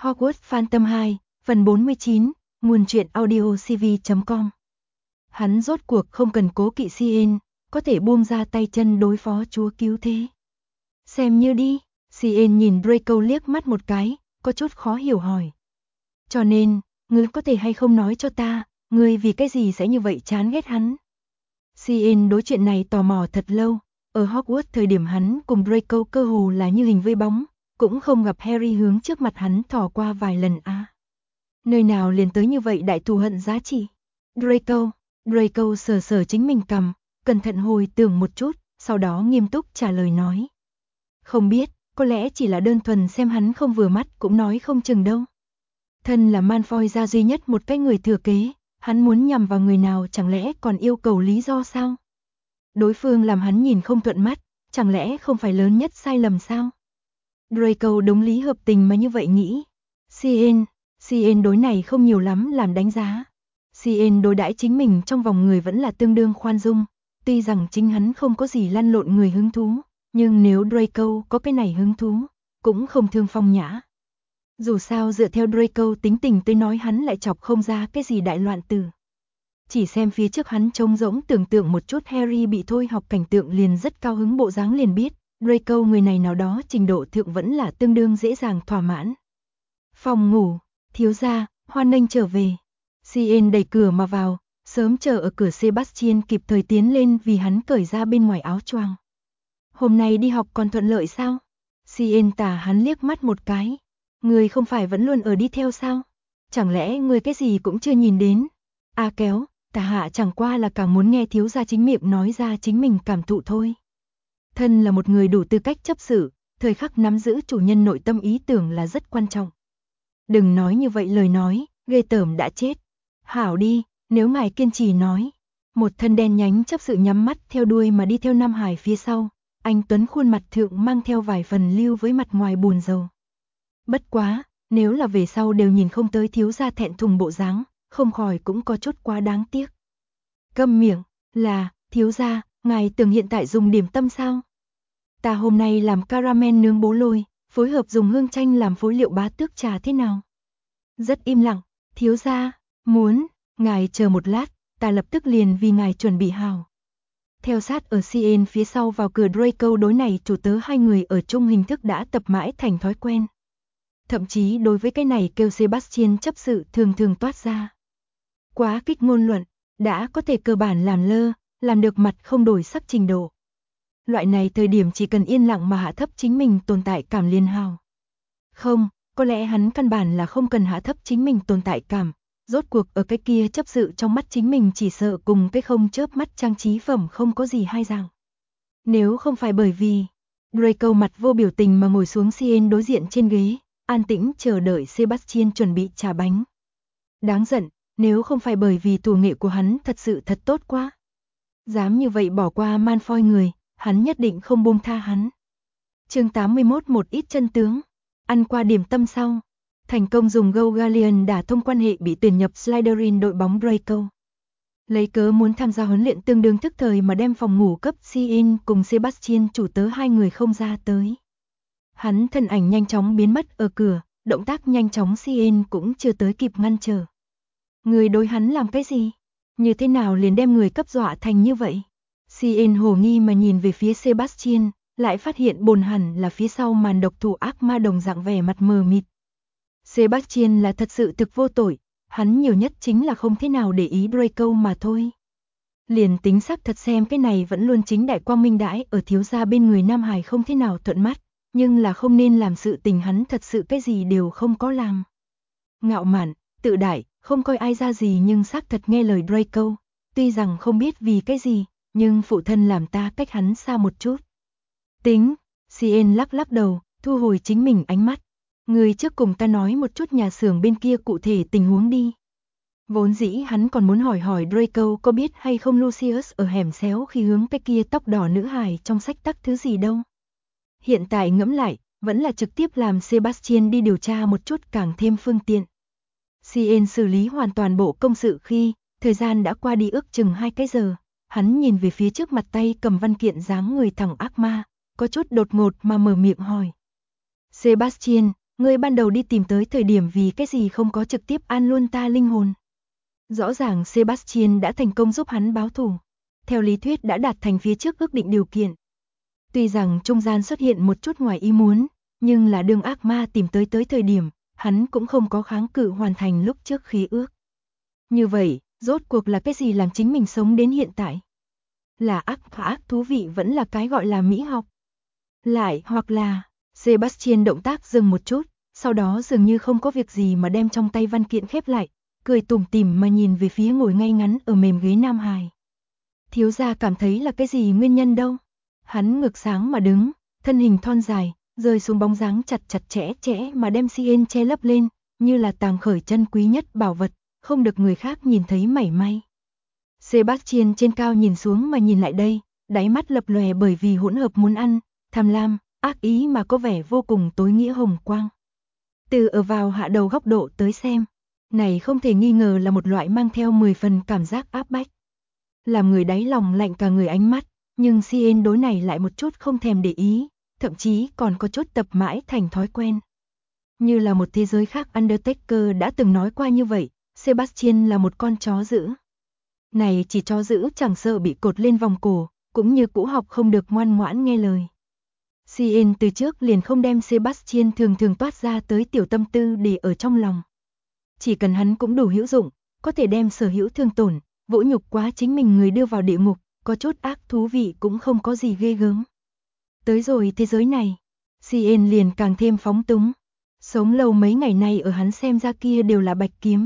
Hogwarts Phantom 2, phần 49, nguồn truyện audio cv.com. Hắn rốt cuộc không cần cố kỵ Cien, có thể buông ra tay chân đối phó chúa cứu thế. Xem như đi, Cien nhìn Draco liếc mắt một cái, có chút khó hiểu hỏi. Cho nên, ngươi có thể hay không nói cho ta, ngươi vì cái gì sẽ như vậy chán ghét hắn? Cien đối chuyện này tò mò thật lâu, ở Hogwarts thời điểm hắn cùng Draco cơ hồ là như hình với bóng, cũng không gặp Harry hướng trước mặt hắn thò qua vài lần à. Nơi nào liền tới như vậy đại thù hận giá trị? Draco sờ sờ chính mình cằm, cẩn thận hồi tưởng một chút, sau đó nghiêm túc trả lời nói. Không biết, có lẽ chỉ là đơn thuần xem hắn không vừa mắt cũng nói không chừng đâu. Thân là Malfoy gia duy nhất một cái người thừa kế, hắn muốn nhằm vào người nào chẳng lẽ còn yêu cầu lý do sao? Đối phương làm hắn nhìn không thuận mắt, chẳng lẽ không phải lớn nhất sai lầm sao? Draco đúng lý hợp tình mà như vậy nghĩ. Cien đối này không nhiều lắm làm đánh giá. Cien đối đãi chính mình trong vòng người vẫn là tương đương khoan dung, tuy rằng chính hắn không có gì lăn lộn người hứng thú, nhưng nếu Draco có cái này hứng thú, cũng không thương phong nhã. Dù sao dựa theo Draco tính tình tới nói hắn lại chọc không ra cái gì đại loạn tử. Chỉ xem phía trước hắn trông rỗng tưởng tượng một chút Harry bị thôi học cảnh tượng liền rất cao hứng bộ dáng liền biết, Draco người này nào đó trình độ thượng vẫn là tương đương dễ dàng thỏa mãn. Phòng ngủ, thiếu gia, hoan nghênh trở về. Cien đẩy cửa mà vào, sớm chờ ở cửa Sebastian kịp thời tiến lên vì hắn cởi ra bên ngoài áo choàng. Hôm nay đi học còn thuận lợi sao? Cien tả hắn liếc mắt một cái. Người không phải vẫn luôn ở đi theo sao? Chẳng lẽ người cái gì cũng chưa nhìn đến? A kéo, tả hạ chẳng qua là càng muốn nghe thiếu gia chính miệng nói ra chính mình cảm thụ thôi. Thân là một người đủ tư cách chấp sự, thời khắc nắm giữ chủ nhân nội tâm ý tưởng là rất quan trọng. Đừng nói như vậy lời nói, ghê tởm đã chết. Hảo đi, nếu ngài kiên trì nói. Một thân đen nhánh chấp sự nhắm mắt theo đuôi mà đi theo Nam Hải phía sau, anh Tuấn khuôn mặt thượng mang theo vài phần lưu với mặt ngoài buồn rầu. Bất quá, nếu là về sau đều nhìn không tới thiếu gia thẹn thùng bộ dáng, không khỏi cũng có chút quá đáng tiếc. Câm miệng, là, thiếu gia, ngài tưởng hiện tại dùng điểm tâm sao? Ta hôm nay làm caramel nướng bố lôi, phối hợp dùng hương chanh làm phối liệu bá tước trà thế nào? Rất im lặng, thiếu gia, muốn, ngài chờ một lát, ta lập tức liền vì ngài chuẩn bị hào. Theo sát ở Cien phía sau vào cửa Draco đối này chủ tớ hai người ở chung hình thức đã tập mãi thành thói quen. Thậm chí đối với cái này kêu Sebastian chấp sự thường thường toát ra. Quá kích ngôn luận, đã có thể cơ bản làm lơ, làm được mặt không đổi sắc trình độ. Loại này thời điểm chỉ cần yên lặng mà hạ thấp chính mình tồn tại cảm liền hào. Không, có lẽ hắn căn bản là không cần hạ thấp chính mình tồn tại cảm, rốt cuộc ở cái kia chấp sự trong mắt chính mình chỉ sợ cùng cái không chớp mắt trang trí phẩm không có gì hai dạng. Nếu không phải bởi vì, Draco mặt vô biểu tình mà ngồi xuống Cien đối diện trên ghế, an tĩnh chờ đợi Sebastian chuẩn bị trà bánh. Đáng giận, nếu không phải bởi vì thủ nghệ của hắn thật sự thật tốt quá. Dám như vậy bỏ qua Malfoy người, hắn nhất định không buông tha hắn. Chương 81 một ít chân tướng. Ăn qua điểm tâm sau, thành công dùng Go-Gallion đả thông quan hệ bị tuyển nhập Slytherin đội bóng Draco. Lấy cớ muốn tham gia huấn luyện tương đương thức thời mà đem phòng ngủ cấp Cien cùng Sebastian chủ tớ hai người không ra tới. Hắn thân ảnh nhanh chóng biến mất ở cửa, động tác nhanh chóng Cien cũng chưa tới kịp ngăn trở. Người đối hắn làm cái gì? Như thế nào liền đem người cấp dọa thành như vậy? Cien hồ nghi mà nhìn về phía Sebastian, lại phát hiện bồn hẳn là phía sau màn độc thủ ác ma đồng dạng vẻ mặt mờ mịt. Sebastian là thật sự thực vô tội, hắn nhiều nhất chính là không thế nào để ý Draco mà thôi. Liền tính xác thật xem cái này vẫn luôn chính đại quang minh đãi ở thiếu gia bên người Nam Hải không thế nào thuận mắt, nhưng là không nên làm sự tình hắn thật sự cái gì đều không có làm. Ngạo mạn, tự đại, không coi ai ra gì nhưng xác thật nghe lời Draco, tuy rằng không biết vì cái gì, nhưng phụ thân làm ta cách hắn xa một chút. Tính, Cien lắc đầu, thu hồi chính mình ánh mắt. Người trước cùng ta nói một chút nhà xưởng bên kia cụ thể tình huống đi. Vốn dĩ hắn còn muốn hỏi Draco có biết hay không Lucius ở hẻm xéo khi hướng cái kia tóc đỏ nữ hài trong sách tắc thứ gì đâu. Hiện tại ngẫm lại, vẫn là trực tiếp làm Sebastian đi điều tra một chút càng thêm phương tiện. Cien xử lý hoàn toàn bộ công sự khi, thời gian đã qua đi ước chừng 2 cái giờ, hắn nhìn về phía trước mặt tay cầm văn kiện dáng người thẳng ác ma, có chút đột ngột mà mở miệng hỏi. Sebastian, Ngươi ban đầu đi tìm tới thời điểm vì cái gì không có trực tiếp ăn luôn ta linh hồn. Rõ ràng Sebastian đã thành công giúp hắn báo thù. Theo lý thuyết đã đạt thành phía trước ước định điều kiện. Tuy rằng trung gian xuất hiện một chút ngoài ý muốn, nhưng là đường ác ma tìm tới thời điểm, hắn cũng không có kháng cự hoàn thành lúc trước khí ước. Như vậy, rốt cuộc là cái gì làm chính mình sống đến hiện tại? Là ác thú vị vẫn là cái gọi là mỹ học. Lại hoặc là, Sebastian động tác dừng một chút, sau đó dường như không có việc gì mà đem trong tay văn kiện khép lại, cười tủm tỉm mà nhìn về phía ngồi ngay ngắn ở mềm ghế Nam Hải. Thiếu gia cảm thấy là cái gì nguyên nhân đâu? Hắn ngực sáng mà đứng, thân hình thon dài, rơi xuống bóng dáng chặt chẽ mà đem Cien che lấp lên, như là tàng khởi chân quý nhất bảo vật, không được người khác nhìn thấy mảy may. Sebastian trên cao nhìn xuống mà nhìn lại đây, đáy mắt lập lòe bởi vì hỗn hợp muốn ăn, tham lam, ác ý mà có vẻ vô cùng tối nghĩa hồng quang. Từ ở vào hạ đầu góc độ tới xem, này không thể nghi ngờ là một loại mang theo 10 phần cảm giác áp bách. Làm người đáy lòng lạnh cả người ánh mắt, nhưng Cien đối này lại một chút không thèm để ý, thậm chí còn có chút tập mãi thành thói quen. Như là một thế giới khác Undertaker đã từng nói qua như vậy, Sebastian là một con chó dữ. Này chỉ chó dữ chẳng sợ bị cột lên vòng cổ, cũng như cũ học không được ngoan ngoãn nghe lời. Cien từ trước liền không đem Sebastian thường toát ra tới tiểu tâm tư để ở trong lòng. Chỉ cần hắn cũng đủ hữu dụng, có thể đem sở hữu thương tổn, vỗ nhục quá chính mình người đưa vào địa ngục, có chút ác thú vị cũng không có gì ghê gớm. Tới rồi thế giới này, Cien liền càng thêm phóng túng. Sống lâu mấy ngày nay ở hắn xem ra kia đều là bạch kiếm.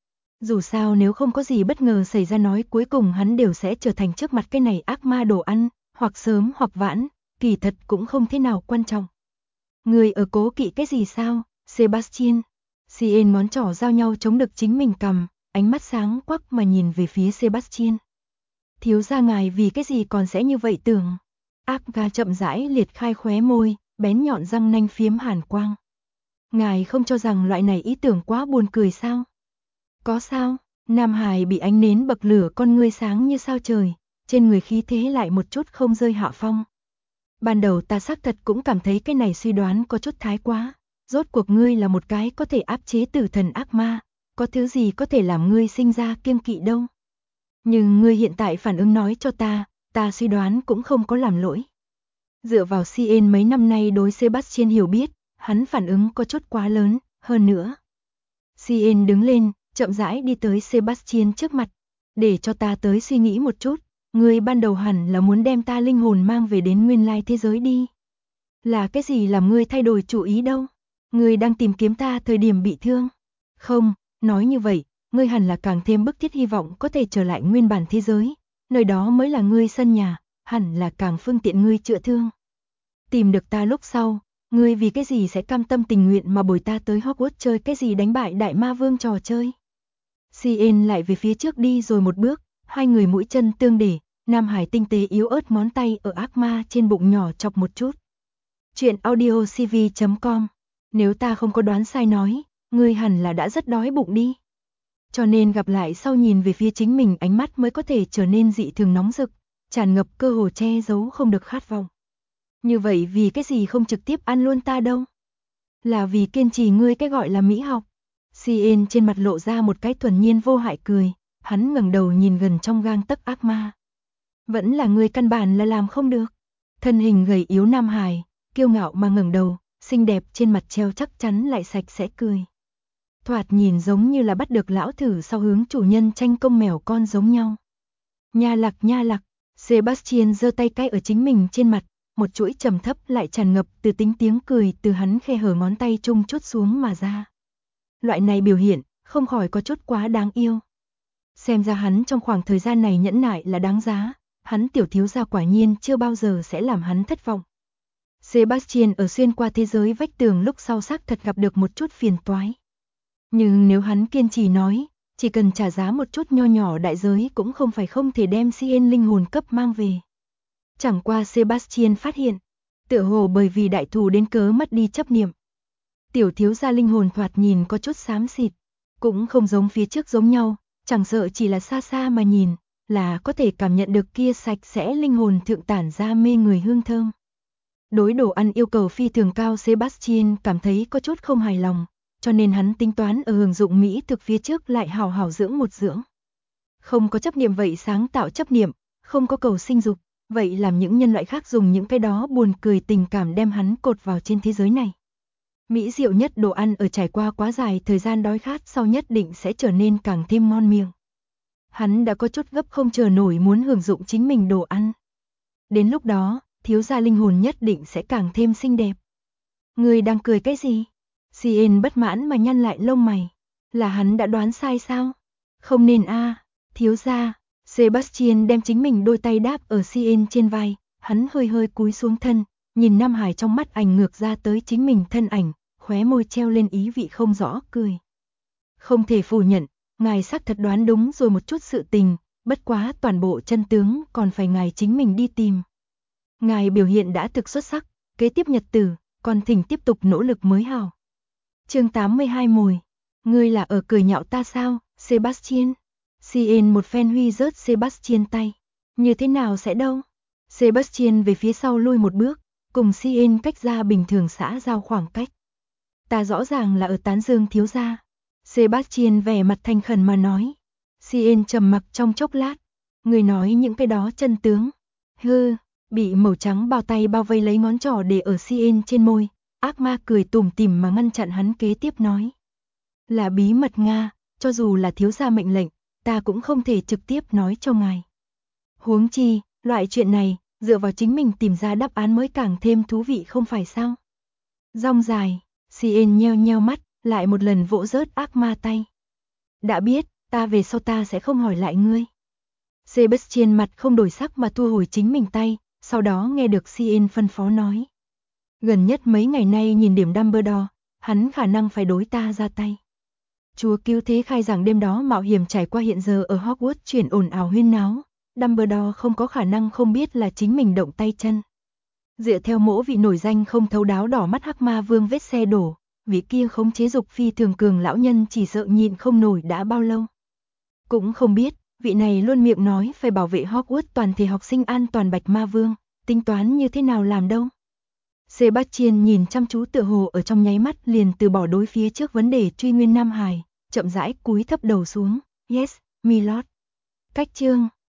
Dù sao nếu không có gì bất ngờ xảy ra nói cuối cùng hắn đều sẽ trở thành trước mặt cái này ác ma đồ ăn, hoặc sớm hoặc vãn, kỳ thật cũng không thế nào quan trọng. Người ở cố kỵ cái gì sao, Sebastian? Cien ngón trỏ giao nhau chống được chính mình cầm, ánh mắt sáng quắc mà nhìn về phía Sebastian. Thiếu gia ngài vì cái gì còn sẽ như vậy tưởng? Ác ga chậm rãi liệt khai khóe môi, bén nhọn răng nanh phiếm hàn quang. Ngài không cho rằng loại này ý tưởng quá buồn cười sao? Có sao? Nam Hải bị ánh nến bậc lửa con ngươi sáng như sao trời, trên người khí thế lại một chút không rơi hạ phong. Ban đầu ta xác thật cũng cảm thấy cái này suy đoán có chút thái quá. Rốt cuộc ngươi là một cái có thể áp chế tử thần ác ma, có thứ gì có thể làm ngươi sinh ra kiêng kỵ đâu. Nhưng ngươi hiện tại phản ứng nói cho ta suy đoán cũng không có làm lỗi. Dựa vào Cien mấy năm nay đối Sebastian hiểu biết, hắn phản ứng có chút quá lớn, hơn nữa. Cien đứng lên, chậm rãi đi tới Sebastian trước mặt, để cho ta tới suy nghĩ một chút, ngươi ban đầu hẳn là muốn đem ta linh hồn mang về đến nguyên lai thế giới đi. Là cái gì làm ngươi thay đổi chủ ý đâu? Ngươi đang tìm kiếm ta thời điểm bị thương. Không, nói như vậy, ngươi hẳn là càng thêm bức thiết hy vọng có thể trở lại nguyên bản thế giới, nơi đó mới là ngươi sân nhà, hẳn là càng phương tiện ngươi chữa thương. Tìm được ta lúc sau, ngươi vì cái gì sẽ cam tâm tình nguyện mà bồi ta tới Hogwarts chơi cái gì đánh bại đại ma vương trò chơi? Cien lại về phía trước đi rồi một bước, hai người mũi chân tương để, Nam Hải tinh tế yếu ớt ngón tay ở ác ma trên bụng nhỏ chọc một chút. Chuyện audiocv.com. Nếu ta không có đoán sai nói, ngươi hẳn là đã rất đói bụng đi. Cho nên gặp lại sau nhìn về phía chính mình ánh mắt mới có thể trở nên dị thường nóng rực, tràn ngập cơ hồ che giấu không được khát vọng. Như vậy vì cái gì không trực tiếp ăn luôn ta đâu? Là vì kiên trì ngươi cái gọi là mỹ học. Cien trên mặt lộ ra một cái thuần nhiên vô hại cười, hắn ngẩng đầu nhìn gần trong gang tấc ác ma. Vẫn là ngươi căn bản là làm không được. Thân hình gầy yếu Nam Hải, kiêu ngạo mà ngẩng đầu, xinh đẹp trên mặt treo chắc chắn lại sạch sẽ cười. Thoạt nhìn giống như là bắt được lão thử sau hướng chủ nhân tranh công mèo con giống nhau. Nha lặc, Sebastian giơ tay cái ở chính mình trên mặt, một chuỗi trầm thấp lại tràn ngập từ tính tiếng cười từ hắn khe hở ngón tay chung chút xuống mà ra. Loại này biểu hiện, không khỏi có chút quá đáng yêu. Xem ra hắn trong khoảng thời gian này nhẫn nại là đáng giá, hắn tiểu thiếu gia quả nhiên chưa bao giờ sẽ làm hắn thất vọng. Sebastian ở xuyên qua thế giới vách tường lúc sau xác thật gặp được một chút phiền toái. Nhưng nếu hắn kiên trì nói, chỉ cần trả giá một chút nho nhỏ đại giới cũng không phải không thể đem Cien linh hồn cấp mang về. Chẳng qua Sebastian phát hiện, tựa hồ bởi vì đại thù đến cớ mất đi chấp niệm. Tiểu thiếu gia linh hồn thoạt nhìn có chút xám xịt, cũng không giống phía trước giống nhau, chẳng sợ chỉ là xa xa mà nhìn, là có thể cảm nhận được kia sạch sẽ linh hồn thượng tản ra mê người hương thơm. Đối đồ ăn yêu cầu phi thường cao, Sebastian cảm thấy có chút không hài lòng, cho nên hắn tính toán ở hưởng dụng mỹ thực phía trước lại hào hào dưỡng một dưỡng. Không có chấp niệm vậy sáng tạo chấp niệm, không có cầu sinh dục, vậy làm những nhân loại khác dùng những cái đó buồn cười tình cảm đem hắn cột vào trên thế giới này. Mỹ diệu nhất đồ ăn ở trải qua quá dài thời gian đói khát sau nhất định sẽ trở nên càng thêm ngon miệng. Hắn đã có chút gấp không chờ nổi muốn hưởng dụng chính mình đồ ăn. Đến lúc đó, thiếu gia linh hồn nhất định sẽ càng thêm xinh đẹp. Người đang cười cái gì? Cien bất mãn mà nhăn lại lông mày. Là hắn đã đoán sai sao? Không nên a, thiếu gia. Sebastian đem chính mình đôi tay đáp ở Cien trên vai, hắn hơi hơi cúi xuống thân, nhìn Nam Hải trong mắt ảnh ngược ra tới chính mình thân ảnh, khóe môi treo lên ý vị không rõ cười. Không thể phủ nhận, ngài xác thật đoán đúng rồi một chút sự tình, bất quá toàn bộ chân tướng còn phải ngài chính mình đi tìm. Ngài biểu hiện đã thực xuất sắc, kế tiếp nhật tử, còn thỉnh tiếp tục nỗ lực mới hào. Chương 82 mồi. Ngươi là ở cười nhạo ta sao, Sebastian? Cien một phen huy rớt Sebastian tay. Như thế nào sẽ đâu? Sebastian về phía sau lui một bước, cùng Cien cách ra bình thường xã giao khoảng cách. Ta rõ ràng là ở tán dương thiếu gia. Sebastian vẻ mặt thành khẩn mà nói. Cien trầm mặc trong chốc lát. Người nói những cái đó chân tướng. Hư, bị màu trắng bao tay bao vây lấy ngón trỏ để ở Cien trên môi. Ác ma cười tủm tỉm mà ngăn chặn hắn kế tiếp nói. Là bí mật Nga, cho dù là thiếu gia mệnh lệnh, ta cũng không thể trực tiếp nói cho ngài. Huống chi, loại chuyện này, dựa vào chính mình tìm ra đáp án mới càng thêm thú vị không phải sao? Rong dài, Cien nheo nheo mắt, lại một lần vỗ rớt ác ma tay. Đã biết, ta về sau ta sẽ không hỏi lại ngươi. Sebastian mặt không đổi sắc mà thu hồi chính mình tay, sau đó nghe được Cien phân phó nói. Gần nhất mấy ngày nay nhìn điểm Dumbledore, hắn khả năng phải đối ta ra tay. Chúa cứu thế khai giảng đêm đó mạo hiểm trải qua hiện giờ ở Hogwarts chuyển ồn ào huyên náo, Dumbledore không có khả năng không biết là chính mình động tay chân. Dựa theo mỗ vị nổi danh không thấu đáo đỏ mắt hắc ma vương vết xe đổ, vị kia khống chế dục phi thường cường lão nhân chỉ sợ nhịn không nổi đã bao lâu. Cũng không biết, vị này luôn miệng nói phải bảo vệ Hogwarts toàn thể học sinh an toàn bạch ma vương, tính toán như thế nào làm đâu. Sebastian nhìn chăm chú tựa hồ ở trong nháy mắt liền từ bỏ đối phía trước vấn đề truy nguyên Nam Hải, chậm rãi cúi thấp đầu xuống. Yes, my lord. Cách chương